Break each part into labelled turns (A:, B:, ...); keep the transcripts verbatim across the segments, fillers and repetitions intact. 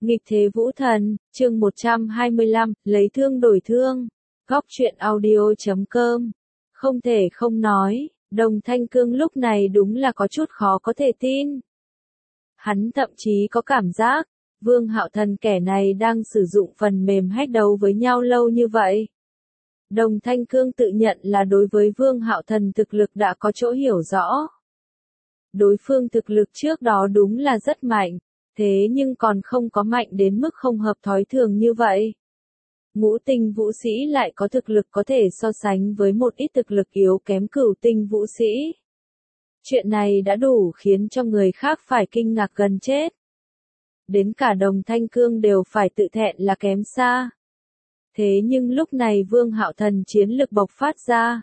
A: Nghịch thế vũ thần, chương một trăm hai mươi lăm, lấy thương đổi thương. Góc truyện audio chấm com. Không thể không nói, Đồng Thanh Cương lúc này đúng là có chút khó có thể tin. Hắn thậm chí có cảm giác, Vương Hạo Thần kẻ này đang sử dụng phần mềm hack đấu với nhau lâu như vậy. Đồng Thanh Cương tự nhận là đối với Vương Hạo Thần thực lực đã có chỗ hiểu rõ. Đối phương thực lực trước đó đúng là rất mạnh, thế nhưng còn không có mạnh đến mức không hợp thói thường như vậy. Ngũ tinh vũ sĩ lại có thực lực có thể so sánh với một ít thực lực yếu kém cửu tinh vũ sĩ. Chuyện này đã đủ khiến cho người khác phải kinh ngạc gần chết. Đến cả Đồng Thanh Cương đều phải tự thẹn là kém xa. Thế nhưng lúc này Vương Hạo Thần chiến lực bộc phát ra,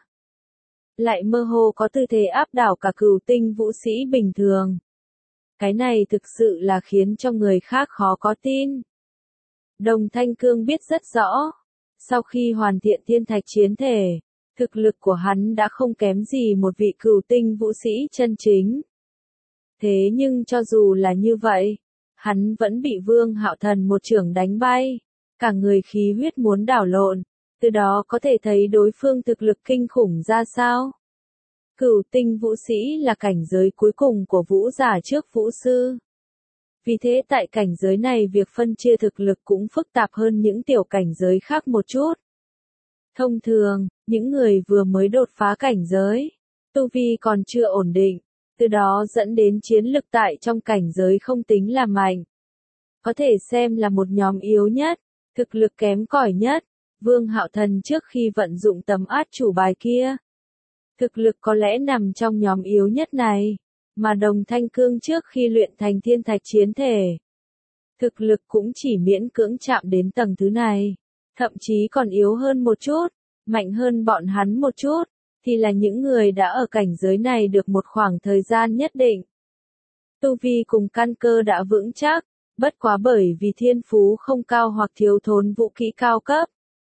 A: lại mơ hồ có tư thế áp đảo cả cửu tinh vũ sĩ bình thường. Cái này thực sự là khiến cho người khác khó có tin. Đồng Thanh Cương biết rất rõ, sau khi hoàn thiện thiên thạch chiến thể, thực lực của hắn đã không kém gì một vị cửu tinh vũ sĩ chân chính. Thế nhưng cho dù là như vậy, hắn vẫn bị Vương Hạo Thần một chưởng đánh bay, cả người khí huyết muốn đảo lộn, từ đó có thể thấy đối phương thực lực kinh khủng ra sao. Cửu tinh vũ sĩ là cảnh giới cuối cùng của vũ giả trước vũ sư. Vì thế tại cảnh giới này việc phân chia thực lực cũng phức tạp hơn những tiểu cảnh giới khác một chút. Thông thường, những người vừa mới đột phá cảnh giới, tu vi còn chưa ổn định, từ đó dẫn đến chiến lực tại trong cảnh giới không tính là mạnh. Có thể xem là một nhóm yếu nhất, thực lực kém cỏi nhất. Vương Hạo Thần trước khi vận dụng tấm át chủ bài kia, thực lực có lẽ nằm trong nhóm yếu nhất này, mà Đồng Thanh Cương trước khi luyện thành thiên thạch chiến thể, thực lực cũng chỉ miễn cưỡng chạm đến tầng thứ này, thậm chí còn yếu hơn một chút, mạnh hơn bọn hắn một chút, thì là những người đã ở cảnh giới này được một khoảng thời gian nhất định. Tu vi cùng căn cơ đã vững chắc, bất quá bởi vì thiên phú không cao hoặc thiếu thốn vũ khí cao cấp.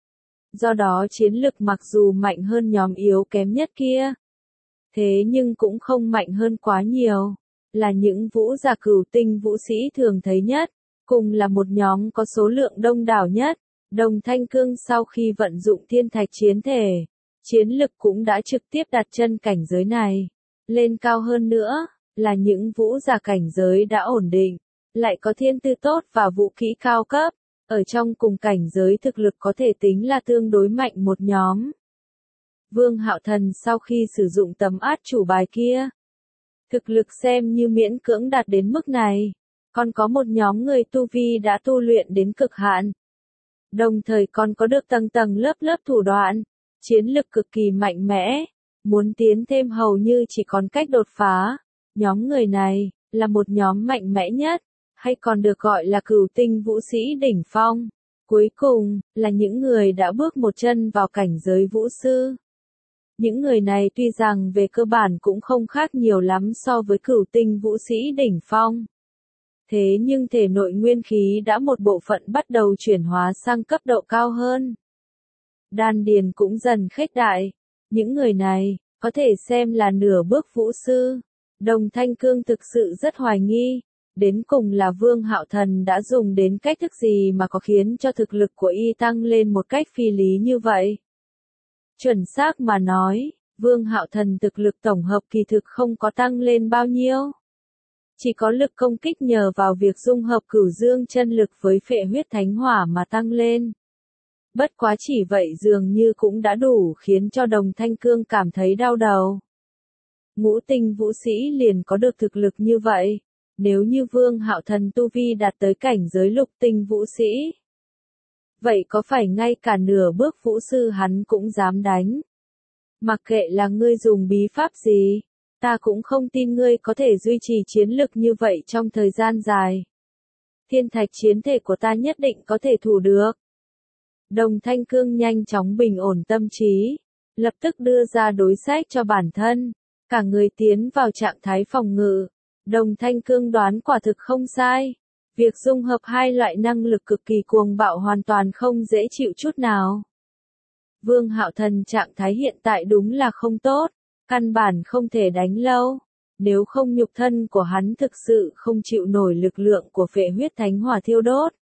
A: Do đó chiến lực mặc dù mạnh hơn nhóm yếu kém nhất kia, thế nhưng cũng không mạnh hơn quá nhiều, là những vũ giả cửu tinh vũ sĩ thường thấy nhất, cùng là một nhóm có số lượng đông đảo nhất. Đồng Thanh Cương sau khi vận dụng thiên thạch chiến thể, chiến lực cũng đã trực tiếp đặt chân cảnh giới này. Lên cao hơn nữa, là những vũ giả cảnh giới đã ổn định, lại có thiên tư tốt và vũ khí cao cấp. Ở trong cùng cảnh giới thực lực có thể tính là tương đối mạnh một nhóm. Vương Hạo Thần sau khi sử dụng tấm át chủ bài kia, thực lực xem như miễn cưỡng đạt đến mức này, còn có một nhóm người tu vi đã tu luyện đến cực hạn. Đồng thời còn có được tầng tầng lớp lớp thủ đoạn, chiến lực cực kỳ mạnh mẽ, muốn tiến thêm hầu như chỉ còn cách đột phá. Nhóm người này, là một nhóm mạnh mẽ nhất, hay còn được gọi là cửu tinh vũ sĩ đỉnh phong. Cuối cùng, là những người đã bước một chân vào cảnh giới vũ sư. Những người này tuy rằng về cơ bản cũng không khác nhiều lắm so với cửu tinh vũ sĩ đỉnh phong. Thế nhưng thể nội nguyên khí đã một bộ phận bắt đầu chuyển hóa sang cấp độ cao hơn. Đan điền cũng dần khuếch đại. Những người này, có thể xem là nửa bước vũ sư. Đồng Thanh Cương thực sự rất hoài nghi. Đến cùng là Vương Hạo Thần đã dùng đến cách thức gì mà có khiến cho thực lực của y tăng lên một cách phi lý như vậy. Chuẩn xác mà nói, Vương Hạo Thần thực lực tổng hợp kỳ thực không có tăng lên bao nhiêu. Chỉ có lực công kích nhờ vào việc dung hợp cửu dương chân lực với phệ huyết thánh hỏa mà tăng lên. Bất quá chỉ vậy dường như cũng đã đủ khiến cho Đồng Thanh Cương cảm thấy đau đầu. Ngũ tinh vũ sĩ liền có được thực lực như vậy. Nếu như Vương Hạo Thần tu vi đạt tới cảnh giới lục tinh vũ sĩ, vậy có phải ngay cả nửa bước vũ sư hắn cũng dám đánh? Mặc kệ là ngươi dùng bí pháp gì, ta cũng không tin ngươi có thể duy trì chiến lực như vậy trong thời gian dài. Thiên thạch chiến thể của ta nhất định có thể thủ được. Đồng Thanh Cương nhanh chóng bình ổn tâm trí, lập tức đưa ra đối sách cho bản thân, cả người tiến vào trạng thái phòng ngự. Đồng Thanh Cương đoán quả thực không sai. Việc dung hợp hai loại năng lực cực kỳ cuồng bạo hoàn toàn không dễ chịu chút nào. Vương Hạo Thần trạng thái hiện tại đúng là không tốt, căn bản không thể đánh lâu. Nếu không nhục thân của hắn thực sự không chịu nổi lực lượng của phệ huyết thánh hỏa thiêu đốt,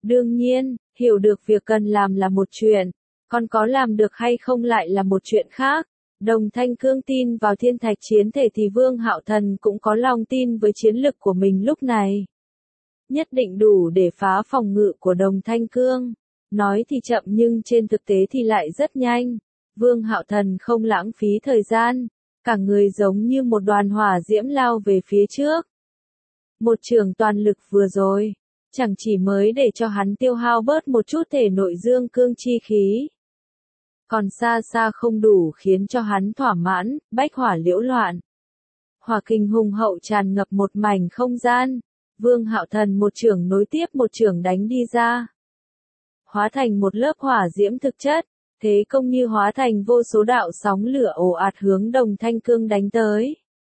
A: Đương nhiên, hiểu được việc cần làm là một chuyện, còn có làm được hay không lại là một chuyện khác. Đồng Thanh Cương tin vào thiên thạch chiến thể thì Vương Hạo Thần cũng có lòng tin với chiến lực của mình lúc này. Nhất định đủ để phá phòng ngự của Đồng Thanh Cương. Nói thì chậm nhưng trên thực tế thì lại rất nhanh. Vương Hạo Thần không lãng phí thời gian, cả người giống như một đoàn hỏa diễm lao về phía trước. Một trường toàn lực vừa rồi, chẳng chỉ mới để cho hắn tiêu hao bớt một chút thể nội dương cương chi khí, còn xa xa không đủ khiến cho hắn thỏa mãn, bách hỏa liễu loạn. Hỏa kình hùng hậu tràn ngập một mảnh không gian, Vương Hạo Thần một chưởng nối tiếp một chưởng đánh đi ra. Hóa thành một lớp hỏa diễm thực chất, thế công như hóa thành vô số đạo sóng lửa ồ ạt hướng Đồng Thanh Cương đánh tới.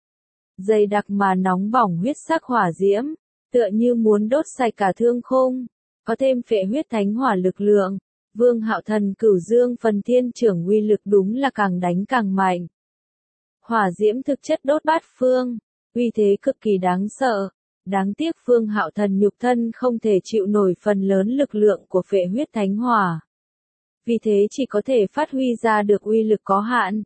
A: Dày đặc mà nóng bỏng huyết sắc hỏa diễm, tựa như muốn đốt sạch cả thương khung, có thêm phệ huyết thánh hỏa lực lượng. Vương Hạo Thần cửu dương phần thiên trưởng uy lực đúng là càng đánh càng mạnh. Hỏa diễm thực chất đốt bát phương, uy thế cực kỳ đáng sợ. Đáng tiếc Vương Hạo Thần nhục thân không thể chịu nổi phần lớn lực lượng của phệ huyết thánh hỏa. Vì thế chỉ có thể phát huy ra được uy lực có hạn.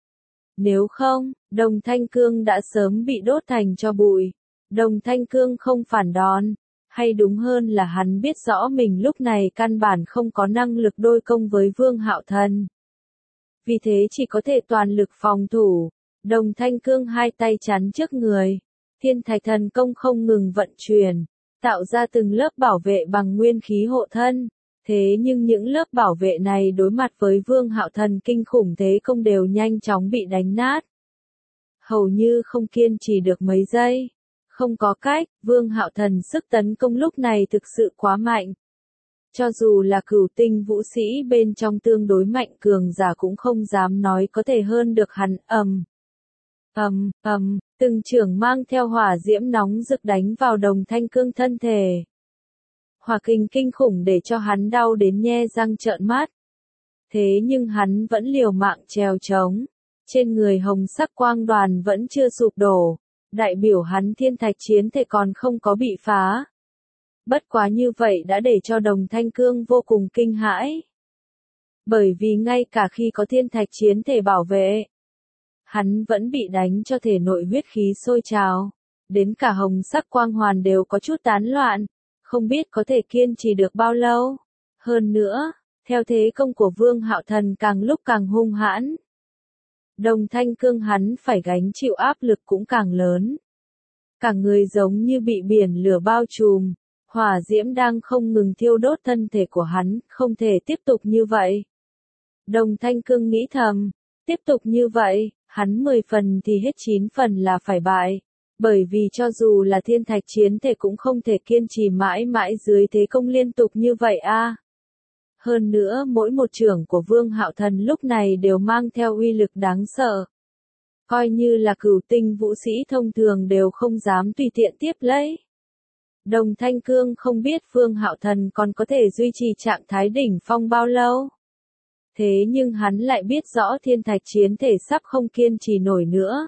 A: Nếu không, Đồng Thanh Cương đã sớm bị đốt thành tro bụi. Đồng Thanh Cương không phản đòn, hay đúng hơn là hắn biết rõ mình lúc này căn bản không có năng lực đôi công với Vương Hạo Thần. Vì thế chỉ có thể toàn lực phòng thủ. Đồng Thanh Cương hai tay chắn trước người. Thiên thạch thần công không ngừng vận chuyển, tạo ra từng lớp bảo vệ bằng nguyên khí hộ thân. Thế nhưng những lớp bảo vệ này đối mặt với Vương Hạo Thần kinh khủng thế công đều nhanh chóng bị đánh nát. Hầu như không kiên trì được mấy giây. Không có cách, Vương Hạo Thần sức tấn công lúc này thực sự quá mạnh. Cho dù là cửu tinh vũ sĩ bên trong tương đối mạnh cường giả cũng không dám nói có thể hơn được hắn. ầm, ầm, ầm, từng chưởng mang theo hỏa diễm nóng rực đánh vào Đồng Thanh Cương thân thể. Hỏa kình kinh khủng để cho hắn đau đến nhe răng trợn mắt. Thế nhưng hắn vẫn liều mạng trèo trống. Trên người hồng sắc quang đoàn vẫn chưa sụp đổ. Đại biểu hắn thiên thạch chiến thể còn không có bị phá. Bất quá như vậy đã để cho Đồng Thanh Cương vô cùng kinh hãi. Bởi vì ngay cả khi có thiên thạch chiến thể bảo vệ, hắn vẫn bị đánh cho thể nội huyết khí sôi trào. Đến cả hồng sắc quang hoàn đều có chút tán loạn. Không biết có thể kiên trì được bao lâu. Hơn nữa, theo thế công của Vương Hạo Thần càng lúc càng hung hãn. Đồng Thanh Cương hắn phải gánh chịu áp lực cũng càng lớn. Cả người giống như bị biển lửa bao trùm. Hỏa diễm đang không ngừng thiêu đốt thân thể của hắn, không thể tiếp tục như vậy. Đồng Thanh Cương nghĩ thầm, tiếp tục như vậy, hắn mười phần thì hết chín phần là phải bại. Bởi vì cho dù là thiên thạch chiến thể cũng không thể kiên trì mãi mãi dưới thế công liên tục như vậy a. Hơn nữa mỗi một chưởng của Vương Hạo Thần lúc này đều mang theo uy lực đáng sợ. Coi như là cửu tinh vũ sĩ thông thường đều không dám tùy tiện tiếp lấy. Đồng Thanh Cương không biết Vương Hạo Thần còn có thể duy trì trạng thái đỉnh phong bao lâu. Thế nhưng hắn lại biết rõ thiên thạch chiến thể sắp không kiên trì nổi nữa.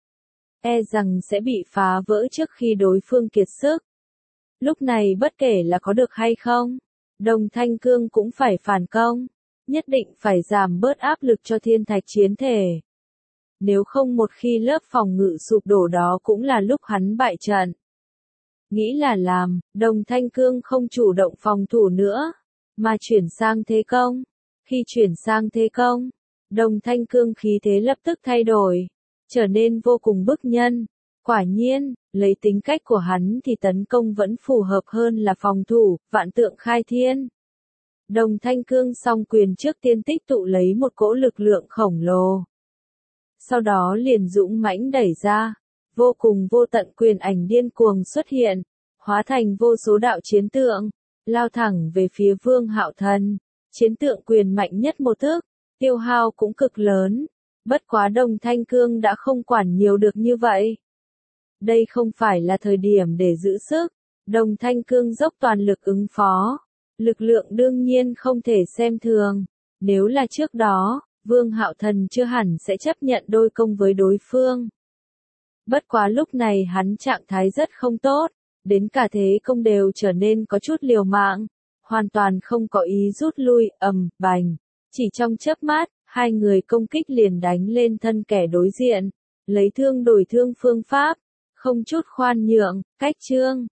A: E rằng sẽ bị phá vỡ trước khi đối phương kiệt sức. Lúc này bất kể là có được hay không, Đồng Thanh Cương cũng phải phản công, nhất định phải giảm bớt áp lực cho thiên thạch chiến thể. Nếu không một khi lớp phòng ngự sụp đổ đó cũng là lúc hắn bại trận. Nghĩ là làm, Đồng Thanh Cương không chủ động phòng thủ nữa, mà chuyển sang thế công. Khi chuyển sang thế công, Đồng Thanh Cương khí thế lập tức thay đổi, trở nên vô cùng bức nhân. Quả nhiên, lấy tính cách của hắn thì tấn công vẫn phù hợp hơn là phòng thủ, vạn tượng khai thiên. Đồng Thanh Cương song quyền trước tiên tích tụ lấy một cỗ lực lượng khổng lồ. Sau đó liền dũng mãnh đẩy ra, vô cùng vô tận quyền ảnh điên cuồng xuất hiện, hóa thành vô số đạo chiến tượng, lao thẳng về phía Vương Hạo Thần. Chiến tượng quyền mạnh nhất một thước, tiêu hao cũng cực lớn. Bất quá Đồng Thanh Cương đã không quản nhiều được như vậy. Đây không phải là thời điểm để giữ sức. Đồng Thanh Cương dốc toàn lực ứng phó. Lực lượng đương nhiên không thể xem thường. Nếu là trước đó, Vương Hạo Thần chưa hẳn sẽ chấp nhận đôi công với đối phương. Bất quá lúc này hắn trạng thái rất không tốt. Đến cả thế công đều trở nên có chút liều mạng. hoàn toàn không có ý rút lui, ầm, bành. Chỉ trong chớp mắt, hai người công kích liền đánh lên thân kẻ đối diện, lấy thương đổi thương phương pháp, không chút khoan nhượng, cách chương.